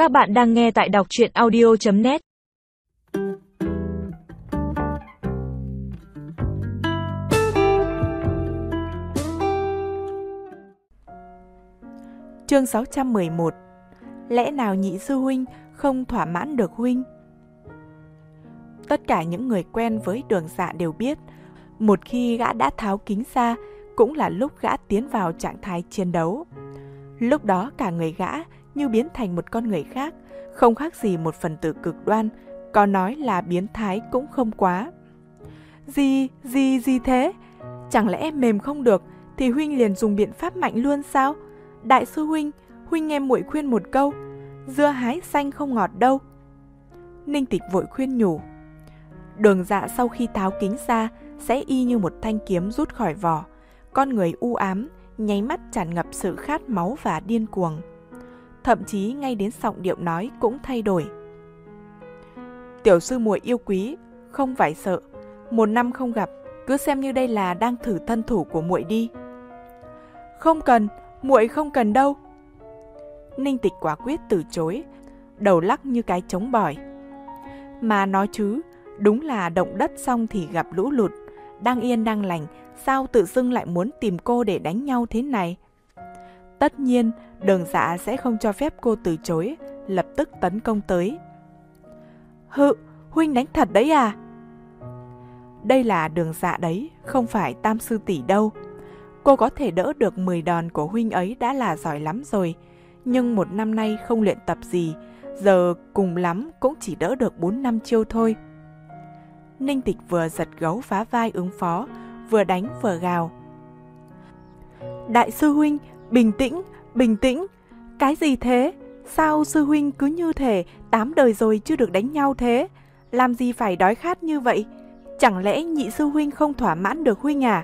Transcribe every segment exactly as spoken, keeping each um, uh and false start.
Các bạn đang nghe tại đọc truyện audio chấm net. Chương sáu trăm mười một. Lẽ nào nhị sư huynh không thỏa mãn được huynh? Tất cả những người quen với Đường Dạ đều biết, một khi gã đã tháo kính ra, cũng là lúc gã tiến vào trạng thái chiến đấu. Lúc đó cả người gã như biến thành một con người khác, không khác gì một phần tử cực đoan, có nói là biến thái cũng không quá. Gì, gì, gì thế? Chẳng lẽ mềm không được thì huynh liền dùng biện pháp mạnh luôn sao? Đại sư huynh, huynh nghe muội khuyên một câu, dưa hái xanh không ngọt đâu. Ninh Tịch vội khuyên nhủ. Đường Dạ sau khi tháo kính ra sẽ y như một thanh kiếm rút khỏi vỏ, con người u ám, nháy mắt tràn ngập sự khát máu và điên cuồng. Thậm chí ngay đến giọng điệu nói cũng thay đổi. Tiểu sư muội yêu quý, không phải sợ, một năm không gặp, cứ xem như đây là đang thử thân thủ của muội đi. Không cần, muội không cần đâu. Ninh Tịch quả quyết từ chối, đầu lắc như cái trống bỏi. Mà nói chứ, đúng là động đất xong thì gặp lũ lụt, đang yên đang lành, sao tự dưng lại muốn tìm cô để đánh nhau thế này? Tất nhiên, Đường Dạ sẽ không cho phép cô từ chối, lập tức tấn công tới. Hự, huynh đánh thật đấy à? Đây là Đường Dạ đấy, không phải Tam sư tỷ đâu. Cô có thể đỡ được mười đòn của huynh ấy đã là giỏi lắm rồi, nhưng một năm nay không luyện tập gì, giờ cùng lắm cũng chỉ đỡ được bốn năm chiêu thôi. Ninh Tịch vừa giật gấu phá vai ứng phó, vừa đánh vừa gào. Đại sư huynh, bình tĩnh, bình tĩnh. Cái gì thế? Sao sư huynh cứ như thể tám đời rồi chưa được đánh nhau thế? Làm gì phải đói khát như vậy? Chẳng lẽ nhị sư huynh không thỏa mãn được huynh à?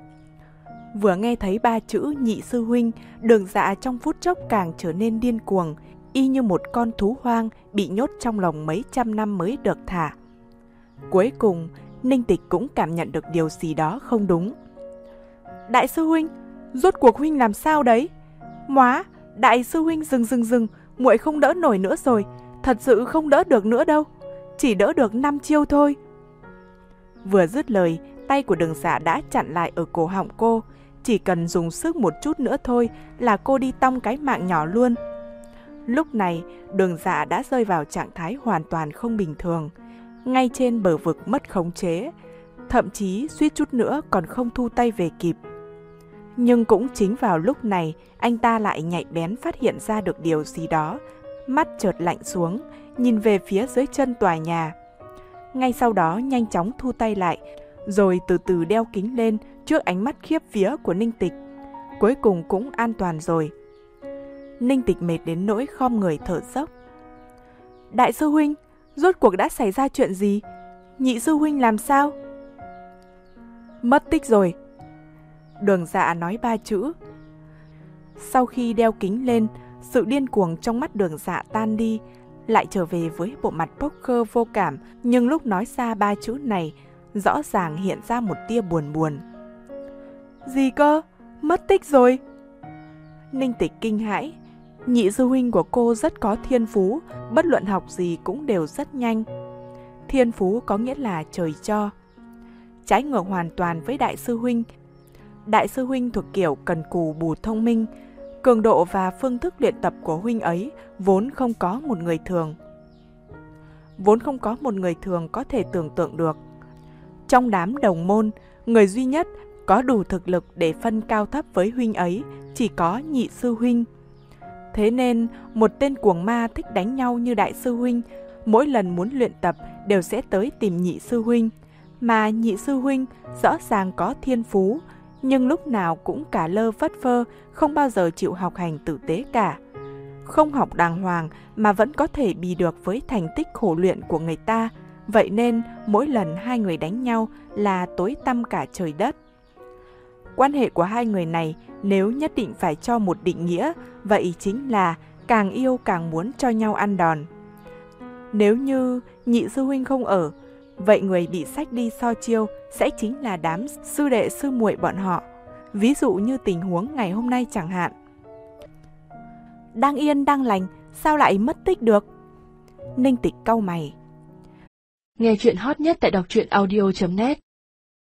Vừa nghe thấy ba chữ nhị sư huynh, Đường Dạ trong phút chốc càng trở nên điên cuồng, y như một con thú hoang bị nhốt trong lồng mấy trăm năm mới được thả. Cuối cùng, Ninh Tịch cũng cảm nhận được điều gì đó không đúng. Đại sư huynh, rốt cuộc huynh làm sao đấy? Móa, đại sư huynh dừng dừng dừng, muội không đỡ nổi nữa rồi, thật sự không đỡ được nữa đâu, chỉ đỡ được năm chiêu thôi. Vừa dứt lời, tay của Đường Dạ đã chặn lại ở cổ họng cô, chỉ cần dùng sức một chút nữa thôi là cô đi tong cái mạng nhỏ luôn. Lúc này, Đường Dạ đã rơi vào trạng thái hoàn toàn không bình thường, ngay trên bờ vực mất khống chế, thậm chí suýt chút nữa còn không thu tay về kịp. Nhưng cũng chính vào lúc này, anh ta lại nhạy bén phát hiện ra được điều gì đó, mắt chợt lạnh xuống, nhìn về phía dưới chân tòa nhà. Ngay sau đó nhanh chóng thu tay lại, rồi từ từ đeo kính lên trước ánh mắt khiếp vía của Ninh Tịch. Cuối cùng cũng an toàn rồi. Ninh Tịch mệt đến nỗi khom người thở dốc. Đại sư huynh, rốt cuộc đã xảy ra chuyện gì? Nhị sư huynh làm sao? Mất tích rồi. Đường Dạ nói ba chữ. Sau khi đeo kính lên, sự điên cuồng trong mắt Đường Dạ tan đi, lại trở về với bộ mặt poker vô cảm, nhưng lúc nói ra ba chữ này, rõ ràng hiện ra một tia buồn buồn. Gì cơ? Mất tích rồi? Ninh Tịch kinh hãi. Nhị sư huynh của cô rất có thiên phú, bất luận học gì cũng đều rất nhanh. Thiên phú có nghĩa là trời cho. Trái ngược hoàn toàn với đại sư huynh. Đại sư huynh thuộc kiểu cần cù bù thông minh, cường độ và phương thức luyện tập của huynh ấy vốn không có một người thường. Vốn không có một người thường có thể tưởng tượng được. Trong đám đồng môn, người duy nhất có đủ thực lực để phân cao thấp với huynh ấy chỉ có nhị sư huynh. Thế nên, một tên cuồng ma thích đánh nhau như đại sư huynh, mỗi lần muốn luyện tập đều sẽ tới tìm nhị sư huynh. Mà nhị sư huynh rõ ràng có thiên phú, nhưng lúc nào cũng cả lơ phất phơ, không bao giờ chịu học hành tử tế cả. Không học đàng hoàng mà vẫn có thể bì được với thành tích khổ luyện của người ta, vậy nên mỗi lần hai người đánh nhau là tối tăm cả trời đất. Quan hệ của hai người này nếu nhất định phải cho một định nghĩa, vậy chính là càng yêu càng muốn cho nhau ăn đòn. Nếu như nhị sư huynh không ở, vậy người bị xách đi so chiêu sẽ chính là đám sư đệ sư muội bọn họ. Ví dụ như tình huống ngày hôm nay chẳng hạn. Đang yên đang lành, sao lại mất tích được? Ninh Tịch cau mày. Nghe chuyện hot nhất tại đọc truyện audio chấm net.